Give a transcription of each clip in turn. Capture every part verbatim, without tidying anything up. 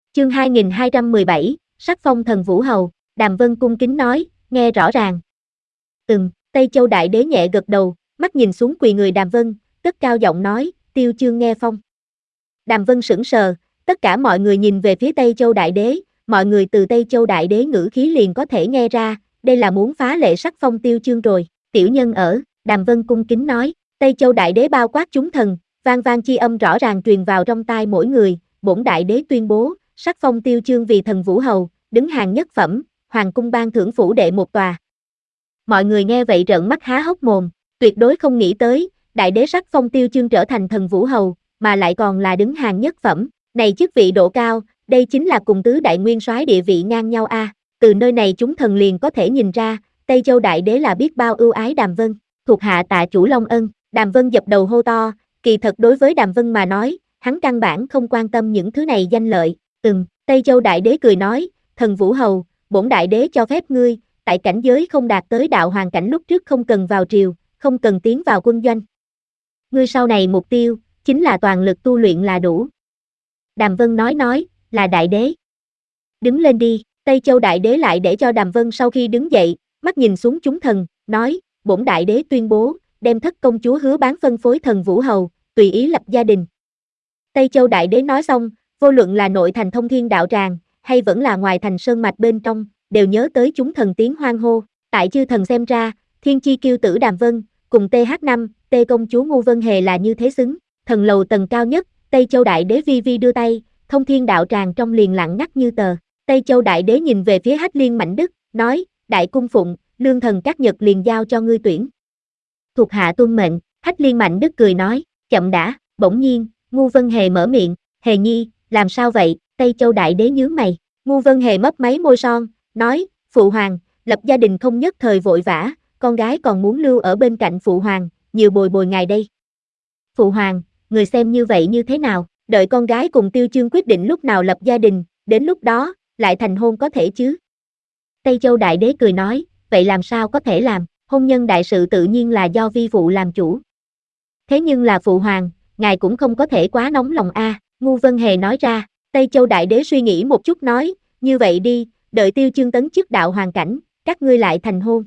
Chương hai nghìn hai trăm mười bảy, sắc phong thần Vũ Hầu, Đàm Vân cung kính nói, nghe rõ ràng. Ừm, Tây Châu Đại Đế nhẹ gật đầu, mắt nhìn xuống quỳ người Đàm Vân, cất cao giọng nói, Tiêu Chương nghe phong. Đàm Vân sững sờ, tất cả mọi người nhìn về phía Tây Châu Đại Đế, mọi người từ Tây Châu Đại Đế ngữ khí liền có thể nghe ra, đây là muốn phá lệ sắc phong Tiêu Chương rồi, tiểu nhân ở, Đàm Vân cung kính nói, Tây Châu Đại Đế bao quát chúng thần, vang vang chi âm rõ ràng truyền vào trong tai mỗi người, bổn Đại Đế tuyên bố, sắc phong Tiêu Chương vì thần Vũ Hầu, đứng hàng nhất phẩm, hoàng cung ban thưởng phủ đệ một tòa. Mọi người nghe vậy trợn mắt há hốc mồm, tuyệt đối không nghĩ tới, Đại Đế sắc phong Tiêu Chương trở thành thần Vũ Hầu, mà lại còn là đứng hàng nhất phẩm, này chức vị độ cao, đây chính là cùng tứ đại nguyên soái địa vị ngang nhau a. À. Từ nơi này chúng thần liền có thể nhìn ra, Tây Châu Đại Đế là biết bao ưu ái Đàm Vân, thuộc hạ tạ chủ Long ân. Đàm Vân dập đầu hô to, kỳ thật đối với Đàm Vân mà nói, hắn căn bản không quan tâm những thứ này danh lợi. Ừm, Tây Châu Đại Đế cười nói, thần Vũ Hầu, bổn Đại Đế cho phép ngươi, tại cảnh giới không đạt tới đạo hoàng cảnh lúc trước không cần vào triều, không cần tiến vào quân doanh. Ngươi sau này mục tiêu, chính là toàn lực tu luyện là đủ. Đàm Vân nói nói, là Đại Đế. Đứng lên đi, Tây Châu Đại Đế lại để cho Đàm Vân sau khi đứng dậy, mắt nhìn xuống chúng thần, nói, bổn Đại Đế tuyên bố, đem thất công chúa hứa bán phân phối thần Vũ Hầu, tùy ý lập gia đình. Tây Châu Đại Đế nói xong, vô luận là nội thành Thông Thiên Đạo Tràng, hay vẫn là ngoài thành sơn mạch bên trong, đều nhớ tới chúng thần tiếng hoan hô, tại chư thần xem ra, thiên chi kiêu tử Đàm Vân, cùng T H năm, T công chúa Ngu Vân Hề là như thế xứng, thần lầu tầng cao nhất, Tây Châu Đại Đế vi vi đưa tay, Thông Thiên Đạo Tràng trong liền lặng ngắt như tờ, Tây Châu Đại Đế nhìn về phía Hách Liên Mạnh Đức, nói, đại cung phụng, lương thần các nhật liền giao cho ngươi tuyển. Thuộc hạ tuân mệnh, Hách Liên Mạnh Đức cười nói, chậm đã, bỗng nhiên, Ngu Vân Hề mở miệng, Hề nhi, làm sao vậy, Tây Châu Đại Đế nhướng mày, Ngu Vân Hề mấp máy môi son, nói, phụ hoàng, lập gia đình không nhất thời vội vã, con gái còn muốn lưu ở bên cạnh phụ hoàng, nhiều bồi bồi ngài đây. Phụ hoàng, người xem như vậy như thế nào, đợi con gái cùng Tiêu Chương quyết định lúc nào lập gia đình, đến lúc đó, lại thành hôn có thể chứ. Tây Châu Đại Đế cười nói, vậy làm sao có thể làm, hôn nhân đại sự tự nhiên là do vi phụ làm chủ. Thế nhưng là phụ hoàng, ngài cũng không có thể quá nóng lòng a. À, Ngu Vân Hề nói ra, Tây Châu Đại Đế suy nghĩ một chút nói, như vậy đi, đợi Tiêu Chương tấn chức đạo hoàng cảnh, các ngươi lại thành hôn.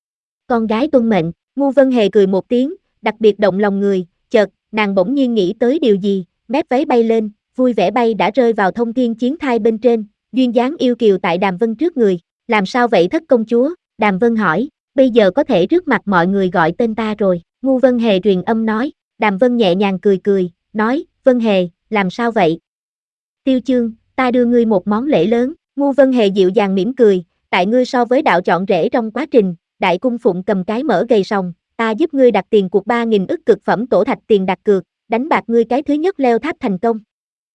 Con gái tuân mệnh, Ngu Vân Hề cười một tiếng, đặc biệt động lòng người, chợt, nàng bỗng nhiên nghĩ tới điều gì, mép váy bay lên, vui vẻ bay đã rơi vào Thông Thiên Chiến Thai bên trên, duyên dáng yêu kiều tại Đàm Vân trước người, làm sao vậy thất công chúa, Đàm Vân hỏi, bây giờ có thể trước mặt mọi người gọi tên ta rồi, Ngu Vân Hề truyền âm nói, Đàm Vân nhẹ nhàng cười cười, nói, Vân Hề, làm sao vậy? Tiêu Chương, ta đưa ngươi một món lễ lớn, Ngu Vân Hề dịu dàng mỉm cười, tại ngươi so với đạo chọn rể trong quá trình, đại cung phụng cầm cái mở gầy sòng, ta giúp ngươi đặt tiền cuộc ba nghìn ức cực phẩm tổ thạch tiền đặt cược, đánh bạc ngươi cái thứ nhất leo tháp thành công.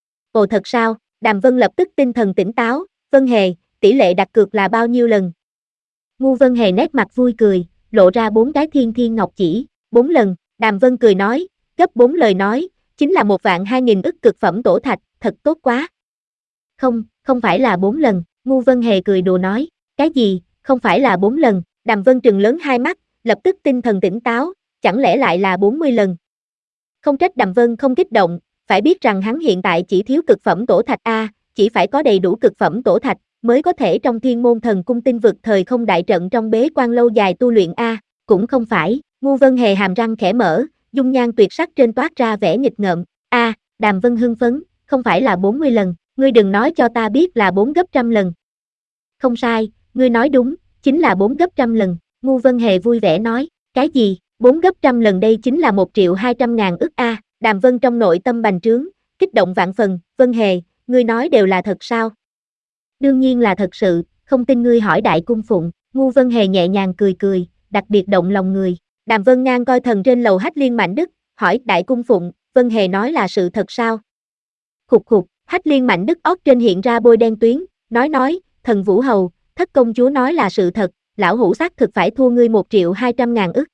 Ồ thật sao? Đàm Vân lập tức tinh thần tỉnh táo, Vân Hề, tỷ lệ đặt cược là bao nhiêu lần? Ngu Vân Hề nét mặt vui cười, lộ ra bốn cái thiên thiên ngọc chỉ, bốn lần, Đàm Vân cười nói, gấp bốn lời nói, chính là một vạn hai nghìn ức cực phẩm tổ thạch, thật tốt quá. Không, không phải là bốn lần, Ngu Vân Hề cười đùa nói, cái gì, không phải là bốn lần, Đàm Vân trừng lớn hai mắt, lập tức tinh thần tỉnh táo, chẳng lẽ lại là bốn mươi lần. Không trách Đàm Vân không kích động, phải biết rằng hắn hiện tại chỉ thiếu cực phẩm tổ thạch A, chỉ phải có đầy đủ cực phẩm tổ thạch, mới có thể trong Thiên Môn Thần Cung tinh vực thời không đại trận trong bế quan lâu dài tu luyện A, cũng không phải, Ngu Vân Hề hàm răng khẽ mở, dung nhan tuyệt sắc trên toát ra vẻ nghịch ngợm, A, Đàm Vân hưng phấn, không phải là bốn mươi lần, ngươi đừng nói cho ta biết là bốn gấp trăm lần. Không sai, ngươi nói đúng, chính là bốn gấp trăm lần, Ngu Vân Hề vui vẻ nói, cái gì, bốn gấp trăm lần đây chính là một triệu hai trăm ngàn ức A, Đàm Vân trong nội tâm bành trướng, kích động vạn phần, Vân Hề, ngươi nói đều là thật sao? Đương nhiên là thật sự, không tin ngươi hỏi đại cung phụng, Ngu Vân Hề nhẹ nhàng cười cười, đặc biệt động lòng người, Đàm Vân ngang coi thần trên lầu Hách Liên Mạnh Đức, hỏi đại cung phụng, Vân Hề nói là sự thật sao? Khục khục, Hách Liên Mạnh Đức óc trên hiện ra bôi đen tuyến, nói nói, thần Vũ Hầu, thất công chúa nói là sự thật, lão hủ xác thực phải thua ngươi một triệu hai trăm ngàn ức.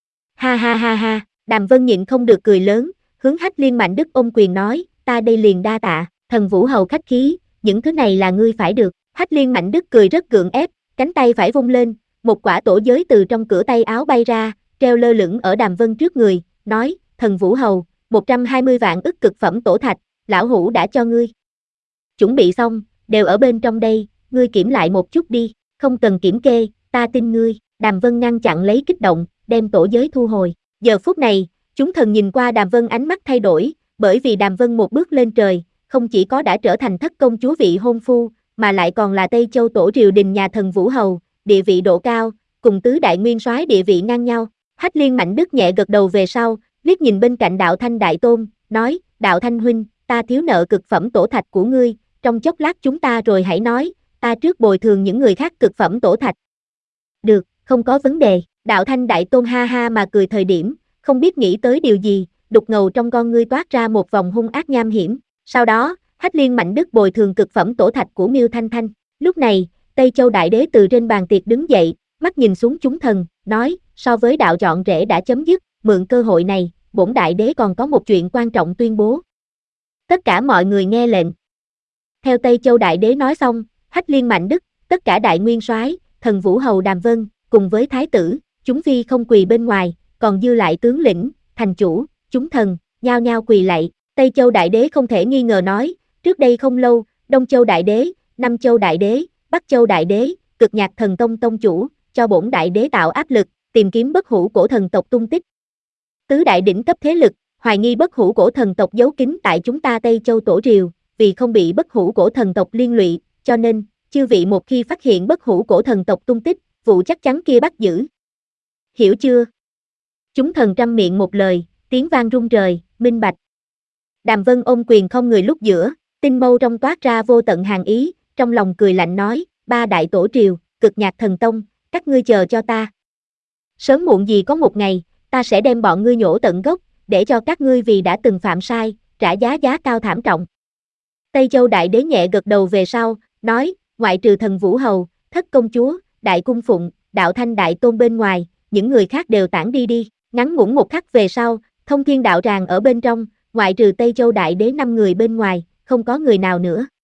Ha ha ha ha, Đàm Vân nhịn không được cười lớn, hướng Hách Liên Mạnh Đức ôm quyền nói, ta đây liền đa tạ, thần Vũ Hầu khách khí, những thứ này là ngươi phải được. Hách Liên Mạnh Đức cười rất gượng ép, cánh tay phải vung lên, một quả tổ giới từ trong cửa tay áo bay ra, treo lơ lửng ở Đàm Vân trước người, nói, thần Vũ Hầu, một trăm hai mươi vạn ức cực phẩm tổ thạch, lão hủ đã cho ngươi. chuẩn bị xong, đều ở bên trong đây, ngươi kiểm lại một chút đi, không cần kiểm kê, ta tin ngươi. Đàm Vân ngăn chặn lấy kích động, đem tổ giới thu hồi. Giờ phút này, chúng thần nhìn qua Đàm Vân ánh mắt thay đổi, bởi vì Đàm Vân một bước lên trời, không chỉ có đã trở thành thất công chúa vị hôn phu, mà lại còn là Tây Châu tổ triều đình nhà thần Vũ Hầu, địa vị độ cao, cùng tứ đại nguyên soái địa vị ngang nhau. Hách Liên Mạnh Đức nhẹ gật đầu về sau, liếc nhìn bên cạnh Đạo Thanh đại tôn, nói, Đạo Thanh huynh, ta thiếu nợ cực phẩm tổ thạch của ngươi, trong chốc lát chúng ta rồi hãy nói, ta trước bồi thường những người khác cực phẩm tổ thạch. Được, không có vấn đề. Đạo Thanh đại tôn ha ha mà cười thời điểm, không biết nghĩ tới điều gì, đục ngầu trong con ngươi toát ra một vòng hung ác nham hiểm. Sau đó, Hách Liên Mạnh Đức bồi thường cực phẩm tổ thạch của Miêu Thanh Thanh. Lúc này, Tây Châu đại đế từ trên bàn tiệc đứng dậy, mắt nhìn xuống chúng thần, nói, so với đạo dọn rễ đã chấm dứt, mượn cơ hội này, bổn đại đế còn có một chuyện quan trọng tuyên bố. Tất cả mọi người nghe lệnh. Theo Tây Châu đại đế nói xong, Hách Liên Mạnh Đức, tất cả đại nguyên soái, thần Vũ Hầu Đàm Vân, cùng với thái tử, chúng phi không quỳ bên ngoài, còn dư lại tướng lĩnh, thành chủ, chúng thần, nhao nhao quỳ lạy. Tây Châu đại đế không thể nghi ngờ nói, trước đây không lâu, Đông Châu đại đế, Nam Châu đại đế, Bắc Châu đại đế, Cực Nhạc Thần Tông tông chủ, cho bổn đại đế tạo áp lực, tìm kiếm bất hủ cổ thần tộc tung tích. Tứ đại đỉnh cấp thế lực, hoài nghi bất hủ cổ thần tộc giấu kín tại chúng ta Tây Châu tổ triều, vì không bị bất hủ cổ thần tộc liên lụy, cho nên, chư vị một khi phát hiện bất hủ cổ thần tộc tung tích, vụ chắc chắn kia bắt giữ. Hiểu chưa? Chúng thần trăm miệng một lời, tiếng vang rung trời, minh bạch. Đàm Vân ôm quyền không người lúc giữa, tinh mâu trong toát ra vô tận hàn ý, trong lòng cười lạnh nói, ba đại tổ triều, Cực Nhạc Thần Tông, các ngươi chờ cho ta. Sớm muộn gì có một ngày, ta sẽ đem bọn ngươi nhổ tận gốc, để cho các ngươi vì đã từng phạm sai, trả giá giá cao thảm trọng. Tây Châu đại đế nhẹ gật đầu về sau, nói, ngoại trừ thần Vũ Hầu, thất công chúa, đại cung phụng, Đạo Thanh đại tôn bên ngoài, những người khác đều tản đi đi. Ngắn ngủn một khắc về sau, thông thiên đạo tràng ở bên trong, ngoại trừ Tây Châu đại đế năm người bên ngoài, không có người nào nữa.